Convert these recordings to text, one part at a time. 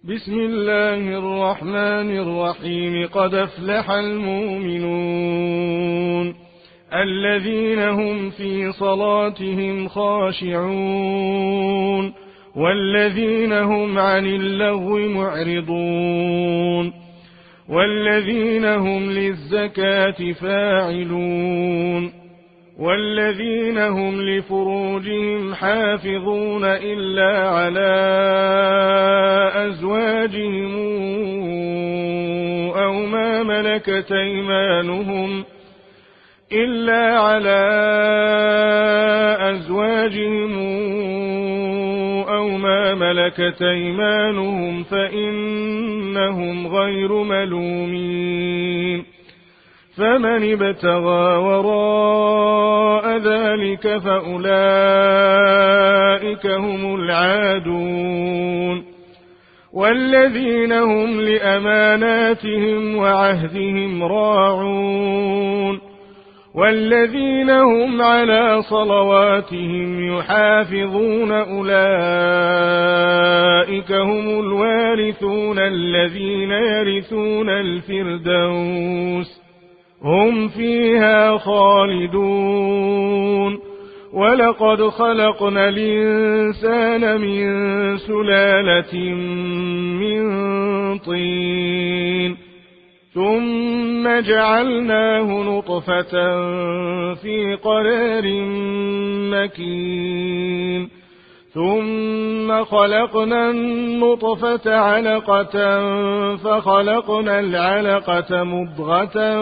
بسم الله الرحمن الرحيم. قد أفلح المؤمنون الذين هم في صلاتهم خاشعون والذين هم عن اللغو معرضون والذين هم للزكاة فاعلون والذين هم لفروجهم حافظون إلا على أزواجهم أو ما ملكت أيمانهم فإنهم غير ملومين. فمن ابتغى وراء ذلك فأولئك هم العادون. والذين هم لأماناتهم وعهدهم راعون والذين هم على صلواتهم يحافظون أولئك هم الوارثون الذين يرثون الفردوس هم فيها خالدون. ولقد خلقنا الإنسان من سلالة من طين ثم جعلناه نطفة في قرار مكين ثم خلقنا النطفة علقة فخلقنا العلقة مضغة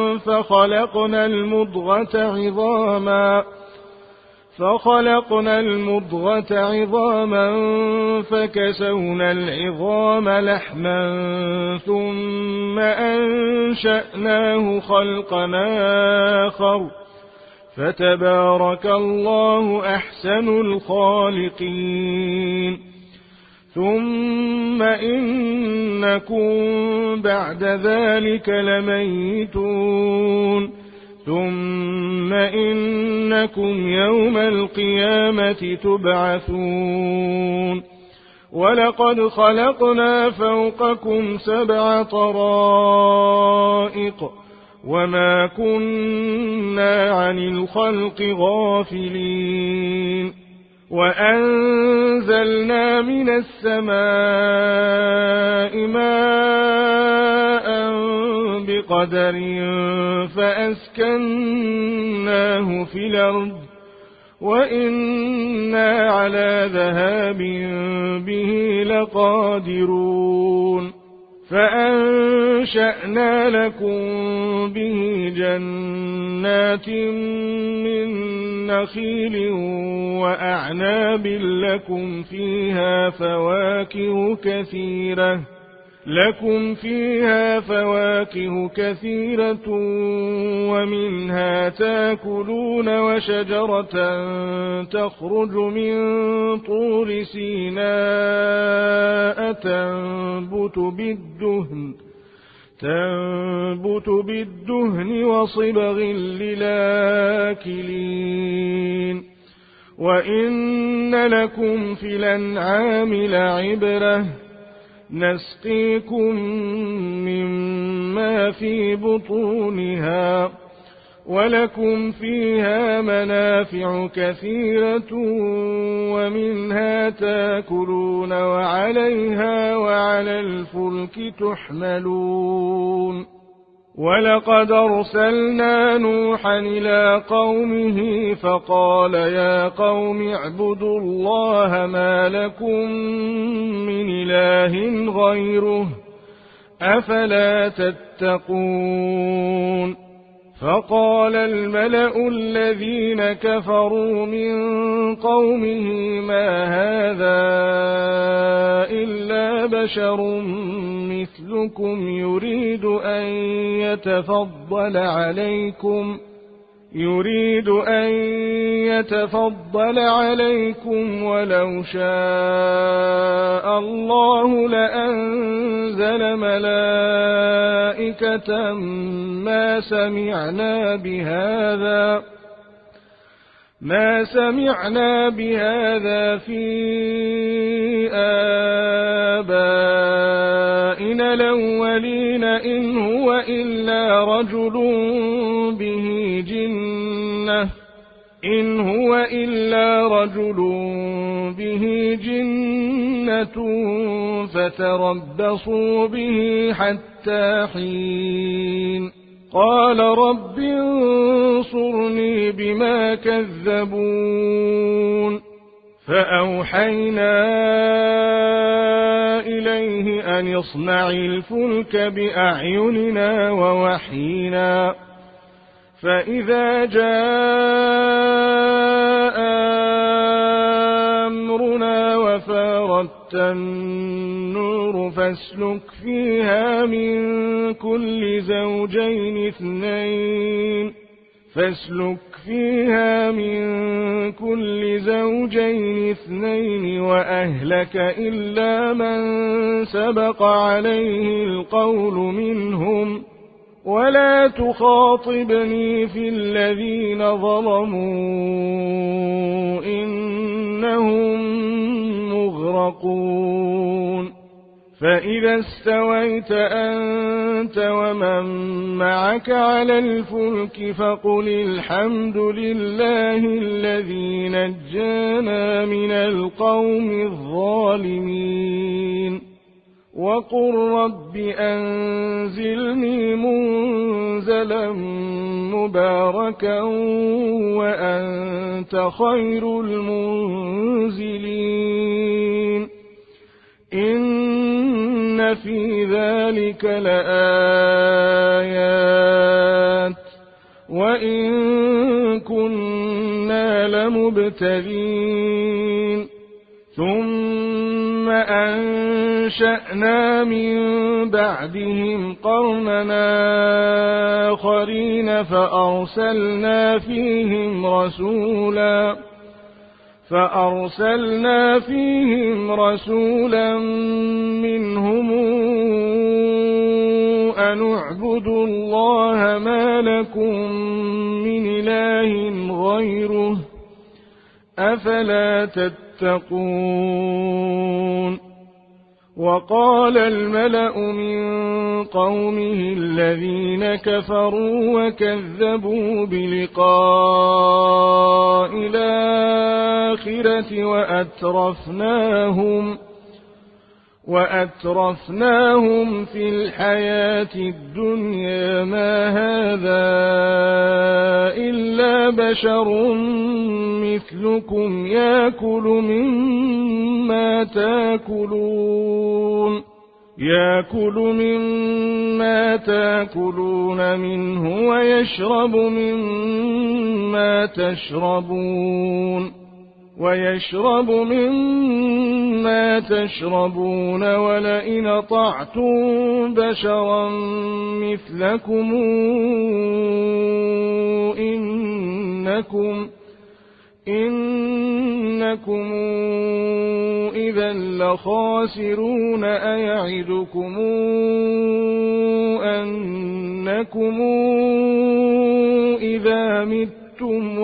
فخلقنا المضغة عظاما فكسونا العظام لحما ثم أنشأناه خلقا آخر فتبارك الله أحسن الخالقين. ثم إنكم بعد ذلك لميتون ثم إنكم يوم القيامة تبعثون. ولقد خلقنا فوقكم 7 طرائق وما كنا عن الخلق غافلين. وأنزلنا من السماء ماء بقدر فأسكناه في الأرض وإنا على ذهاب به لقادرون. فأنشأنا لكم به جنات من نخيل وأعناب لكم فيها فواكه كثيرة ومنها تاكلون وشجرة تخرج من طور سيناء تنبت بالدهن وصبغ للآكلين. وإن لكم في الأنعام لعبرة نسقيكم مما في بطونها ولكم فيها منافع كثيرة ومنها تاكلون وعليها وعلى الفلك تحملون. ولقد أرسلنا نوحا إلى قومه فقال يا قوم اعبدوا الله ما لكم من إله غيره أفلا تتقون. فقال الملأ الذين كفروا من قومه ما هذا إلا بشر مثلكم يريد أن يتفضل عليكم ولو شاء الله لأنزل ما سمعنا بهذا في آبائنا الأولين إن هو إلا رجل به جنة فتربصوا به حتى حين قال رب انصرني بما كذبون فأوحينا إليه أن اصنع الفلك بأعيننا ووحينا فإذا جاء أمرنا وفارت النور فاسلك فيها من كل زوجين اثنين وأهلك إلا من سبق عليه القول منهم ولا تخاطبني في الذين ظلموا إنهم مغرقون فإذا استويت أنت ومن معك على الفلك فقل الحمد لله الذي نجانا من القوم الظالمين وقل رب أنزلني منزلا مباركا وأنت خير المنزلين إن في ذلك لآيات وإن كنا لمبتلين ثم أنشأنا من بعدهم قرننا آخرين فأرسلنا فيهم رسولا منهم أن اعبدوا الله ما لكم من إله غيره أفلا تتقون وقال الملأ من قومه الذين كفروا وكذبوا بلقاء الآخرة وأترفناهم في الحياة الدنيا ما هذا إلا بشر مثلكم يأكل مما تأكلون منه ويشرب مما تشربون ولئن أطعتم بشرا مثلكم إنكم إذا لخاسرون أيعدكم أنكم إذا متم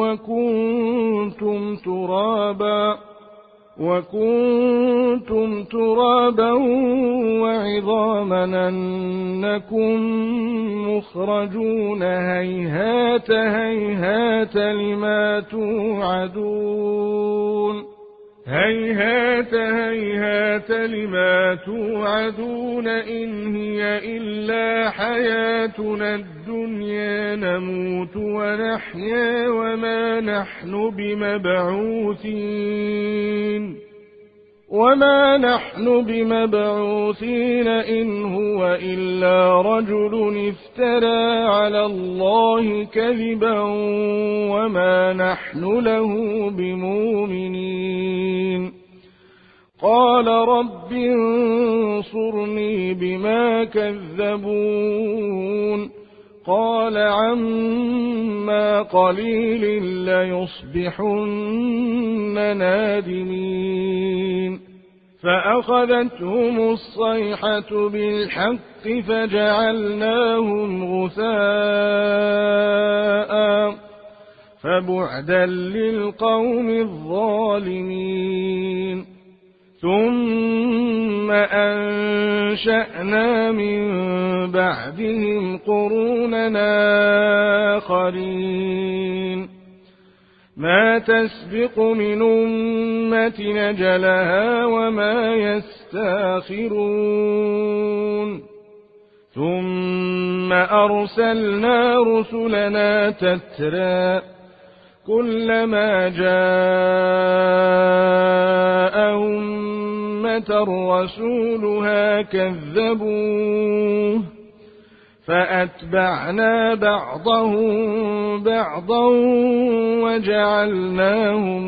وكنتم ترابا وعظاما أنكم مخرجون هيهات هيهات لما توعدون إن هي إلا حياتنا الدنيا نموت ونحيا وما نحن بمبعوثين إن هو إلا رجل افترى على الله كذبا وما نحن له بمؤمنين قال رب انصرني بما كذبون قال عما قليل ليصبحن نادمين فأخذتهم الصيحة بالحق فبعدا للقوم الظالمين ثم أنشأنا من بعدهم قروننا آخرين ما تسبق من أمة نجلها وما يستاخرون ثم أرسلنا رسلنا تترى كلما جاء أمة رسولها كذبوه فأتبعنا بعضهم بعضا وجعلناهم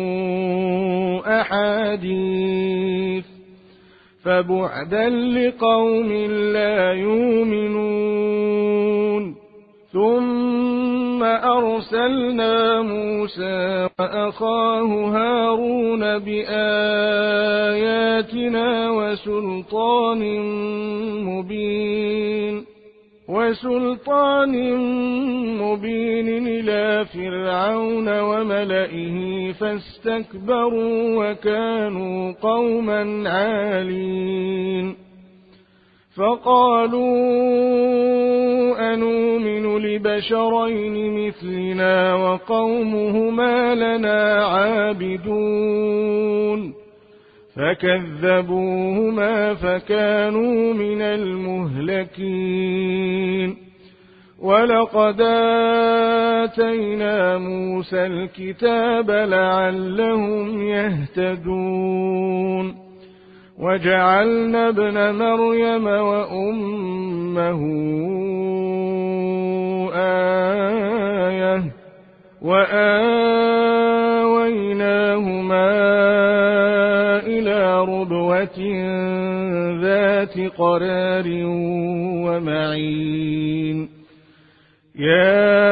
أحاديث فبعدا لقوم لا يؤمنون ثم أرسلنا موسى وأخاه هارون بآياتنا وسلطان مبين إلى فرعون وملئه فاستكبروا وكانوا قوما عالين فقالوا أنؤمن لبشرين مثلنا وقومهما لنا عابدون فكذبوهما فكانوا من المهلكين ولقد آتينا موسى الكتاب لعلهم يهتدون وجعلنا ابن مريم وأمه آية وآويناهما إلى ربوة ذات قرار ومعين يا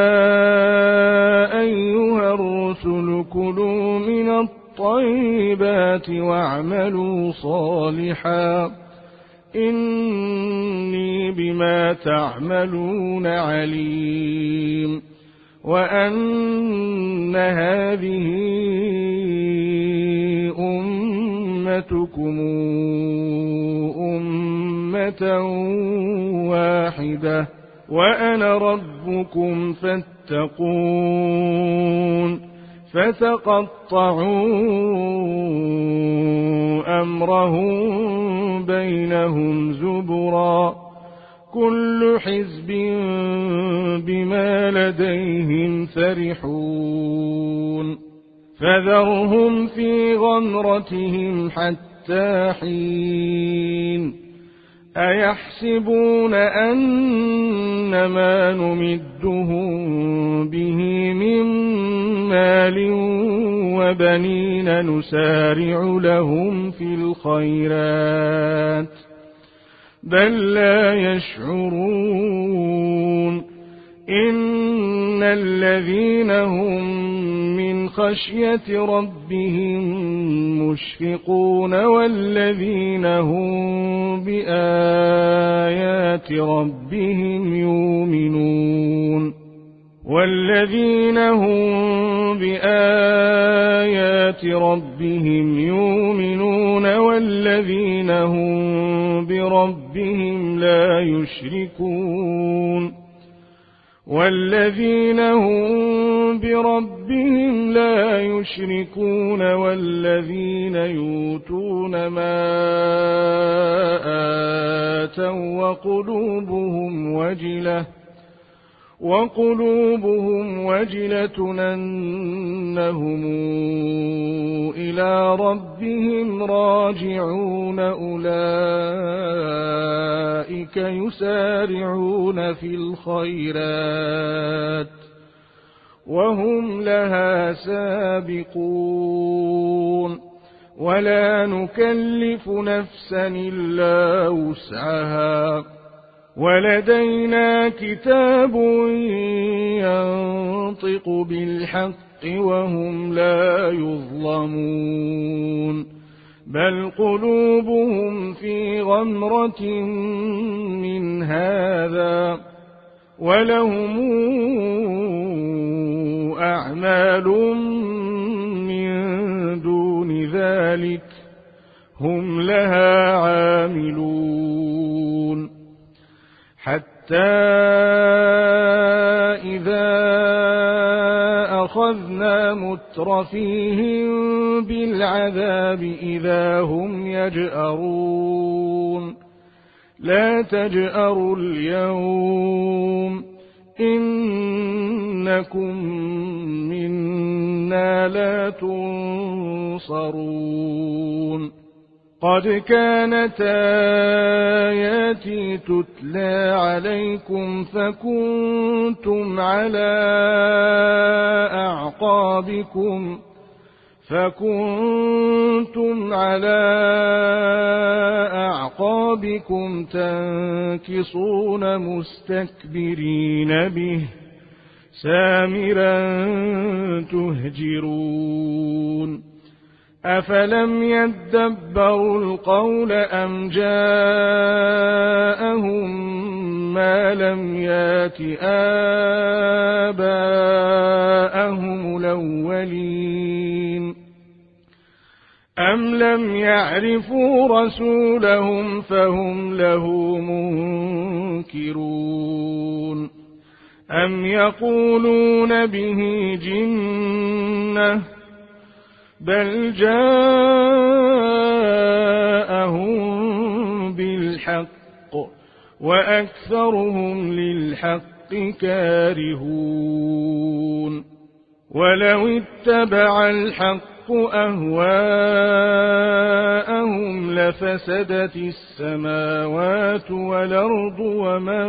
أيها الرسل كلوا من الطيبات واعملوا صالحا إني بما تعملون عليم وأن هذه أمتكم أمة واحدة وأنا ربكم فاتقون فتقطعوا أمرهم بينهم زبرا كل حزب بما لديهم فرحون فذرهم في غمرتهم حتى حين أيحسبون أن ما نمدهم به من مال وبنين نسارع لهم في الخيرات بل لا يشعرون إن الذين هم من خشية ربهم مشفقون والذين هم بآيات ربهم يؤمنون والذين هم بآيات ربهم يؤمنون والذين هم بربهم لا يشركون والذين والذين يؤتون ما آتوا وقلوبهم وجلة أنهم إلى ربهم راجعون أولئك يسارعون في الخيرات وهم لها سابقون ولا نكلف نفسا إلا وسعها ولدينا كتاب ينطق بالحق وهم لا يظلمون بل قلوبهم في غمرة من هذا ولهم أعمال من دون ذلك هم لها عاملون حتى إذا أخذنا مترفيهم بالعذاب إذا هم يجأرون لا تجأروا اليوم إنكم منا لا تنصرون قد كانت آياتي تتلى عليكم فكنتم على أعقابكم تنكصون مستكبرين به سامرا تهجرون أفلم يدبروا القول أم جاءهم ما لم يات آباءهم الأولين أم لم يعرفوا رسولهم فهم له منكرون أم يقولون به جنة بل جاءهم بالحق وأكثرهم للحق كارهون ولو اتبع الحق أهواءهم لفسدت السماوات والأرض ومن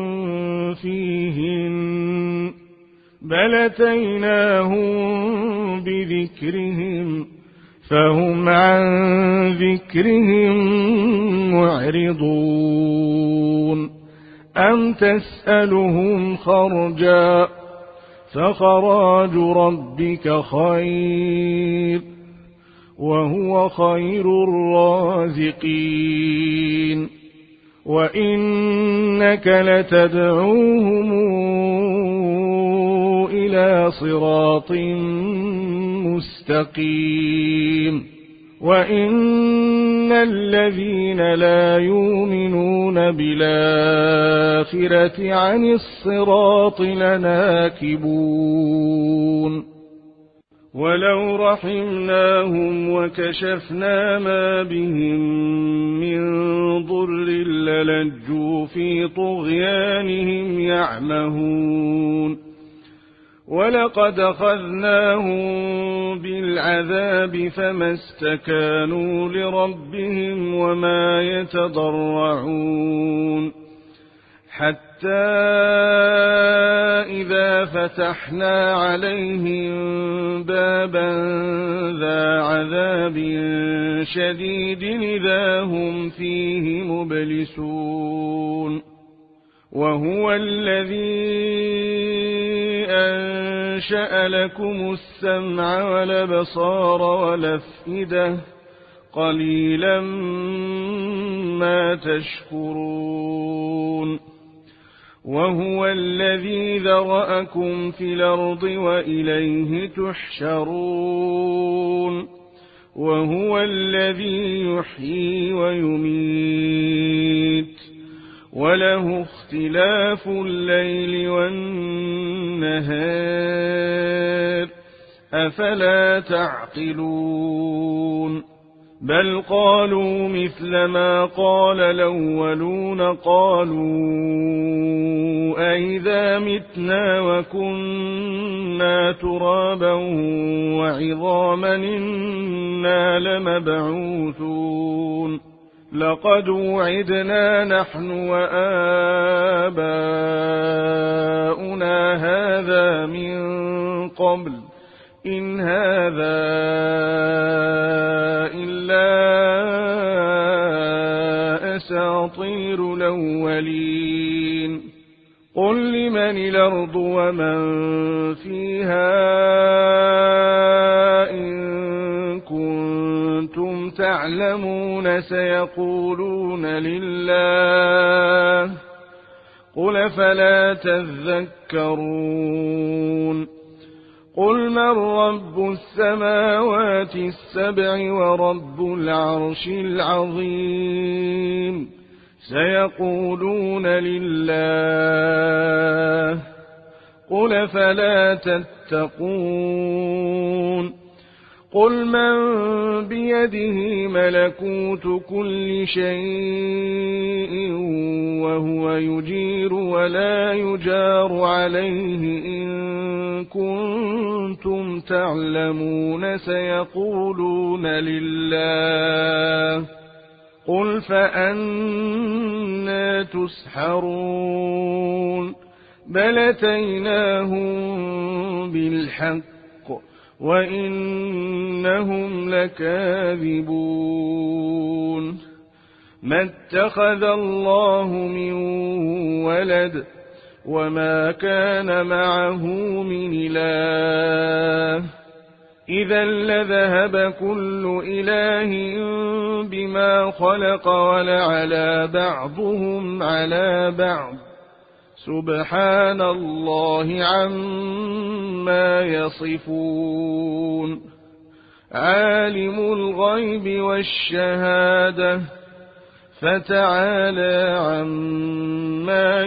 فيهن بل أتيناهم بذكرهم فهم عن ذكرهم معرضون أم تسألهم خرجا فخراج ربك خير وهو خير الرازقين وإنك لتدعوهم إلى صراط مستقيم وإن الذين لا يؤمنون بالآخرة عن الصراط لناكبون ولو رحمناهم وكشفنا ما بهم من ضر للجوا في طغيانهم يعمهون ولقد أخذناهم بالعذاب فما استكانوا لربهم وما يتضرعون حتى إذا فتحنا عليهم بابا ذا عذاب شديد إذا هم فيه مبلسون وهو الذي أنشأ لكم السمع والأبصار والأفئدة قليلا ما تشكرون وهو الذي ذرأكم في الأرض وإليه تحشرون وهو الذي يحيي ويميت وله اختلاف الليل والنهار أفلا تعقلون بل قالوا مثل ما قال الأولون قالوا أئذا متنا وكنا ترابا وعظاما إنا لمبعوثون لقد وعدنا نحن وآباؤنا هذا من قبل إن هذا إلا أساطير الأولين قل لمن الأرض ومن فيها إن كنتم تعلمون سيقولون لله قل فلا تذكرون قل من رب السماوات السبع ورب العرش العظيم سيقولون لله قل فلا تتقون قل من بيده ملكوت كل شيء وهو يجير ولا يجار عليه إن كنتم تعلمون سيقولون لله قل فأنى تسحرون بل أتيناهم بالحق وإنهم لكاذبون ما اتخذ الله من ولد وما كان معه من إله إذا لذهب كل إله بما خلق ولعلى بعضهم على بعض سبحان الله عما يصفون عالم الغيب والشهادة فتعالى عما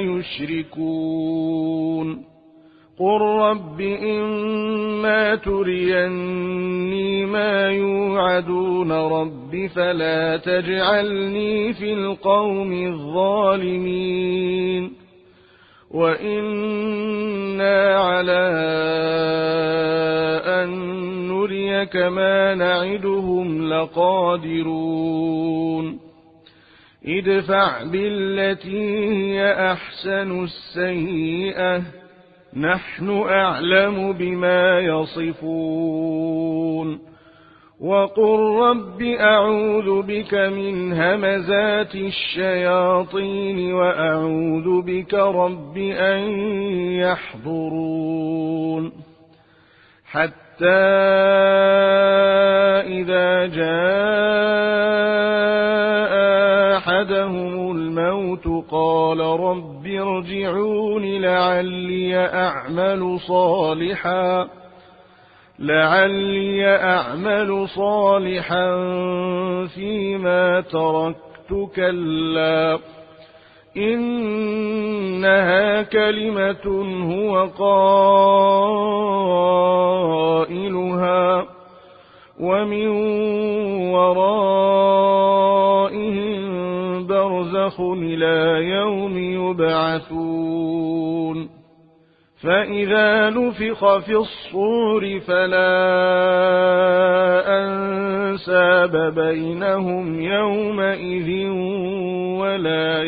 يشركون قل رب إما تريني ما يوعدون رب فلا تجعلني في القوم الظالمين وإنا على أن نريك ما نعدهم لقادرون ادفع بالتي هي أحسن السيئة نحن أعلم بما يصفون وقل رب أعوذ بك من همزات الشياطين وأعوذ بك رب أن يحضرون حتى إذا جاء أحدهم الموت قال رب ارجعون لعلي أعمل صالحا فيما تركت كلا إنها كلمة هو قائلها ومن ورائهم برزخ إلى يوم يبعثون فإذا نفخ في الصور فلا أنساب بينهم يومئذ ولا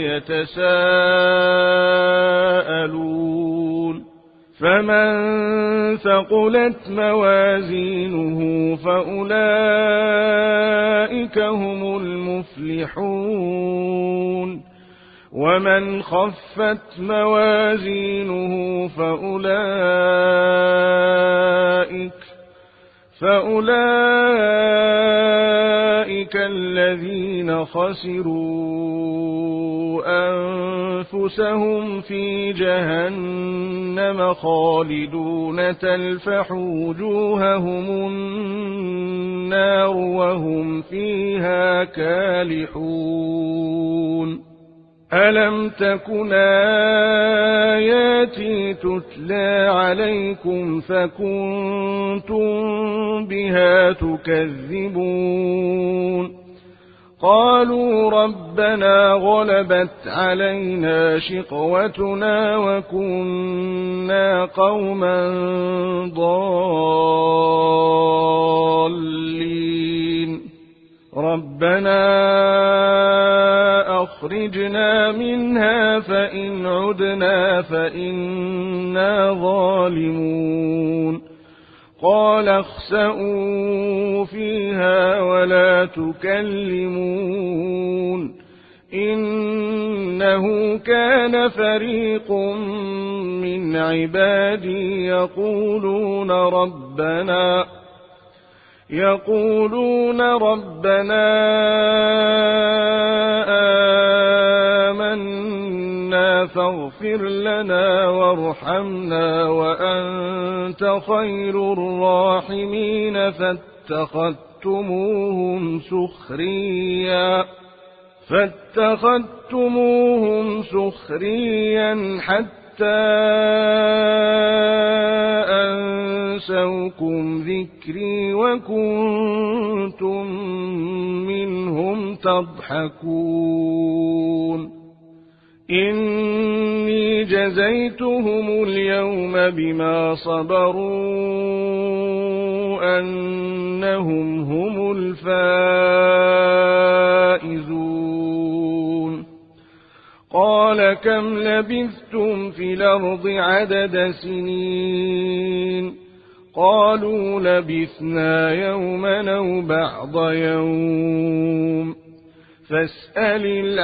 يتساءلون فمن ثقلت موازينه فأولئك هم المفلحون ومن خفت موازينه فأولئك الذين خسروا أنفسهم في جهنم خالدون تلفح وجوههم النار وهم فيها كالحون ألم تكن آياتي تتلى عليكم فكنتم بها تكذبون قالوا ربنا غلبت علينا شقوتنا وكنا قوما ضالين ربنا أخرجنا منها فإن عدنا فإنا ظالمون قال اخسئوا فيها ولا تكلمون إنه كان فريق من عبادي يقولون ربنا آمنا ربنا فاغفر لنا وارحمنا وأنت خير الراحمين فاتخذتموهم سخريا حتى أنسوكم ذكري وكنتم منهم تضحكون إني جزيتهم اليوم بما صبروا أنهم هم الفائزون قال كم لبثتم في الأرض عدد سنين قالوا لبثنا يوما أو بعض يوم فاسأل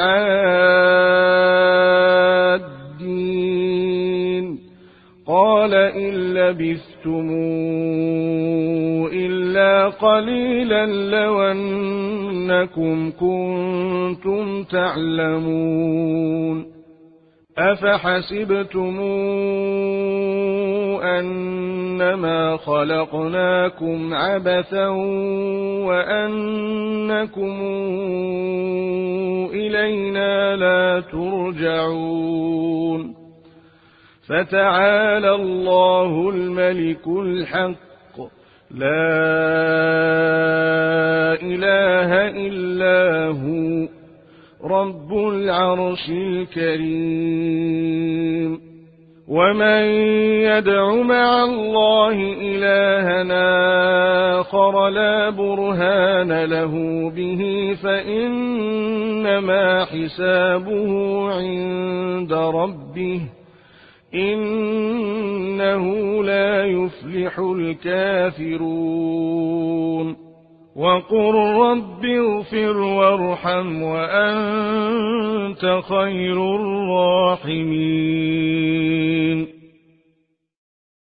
العادين قال إن لبثتم إلا قليلا لو أنكم كنتم تعلمون أفحسبتم أنما خلقناكم عبثا وأنكم إلينا لا ترجعون فتعالى الله الملك الحق لا إله إلا هو رب العرش الكريم ومن يدع مع الله إلهنا آخر لا برهان له به فإنما حسابه عند ربه إنه لا يفلح الكافرون وقل رب اغفر وارحم وأنت خير الراحمين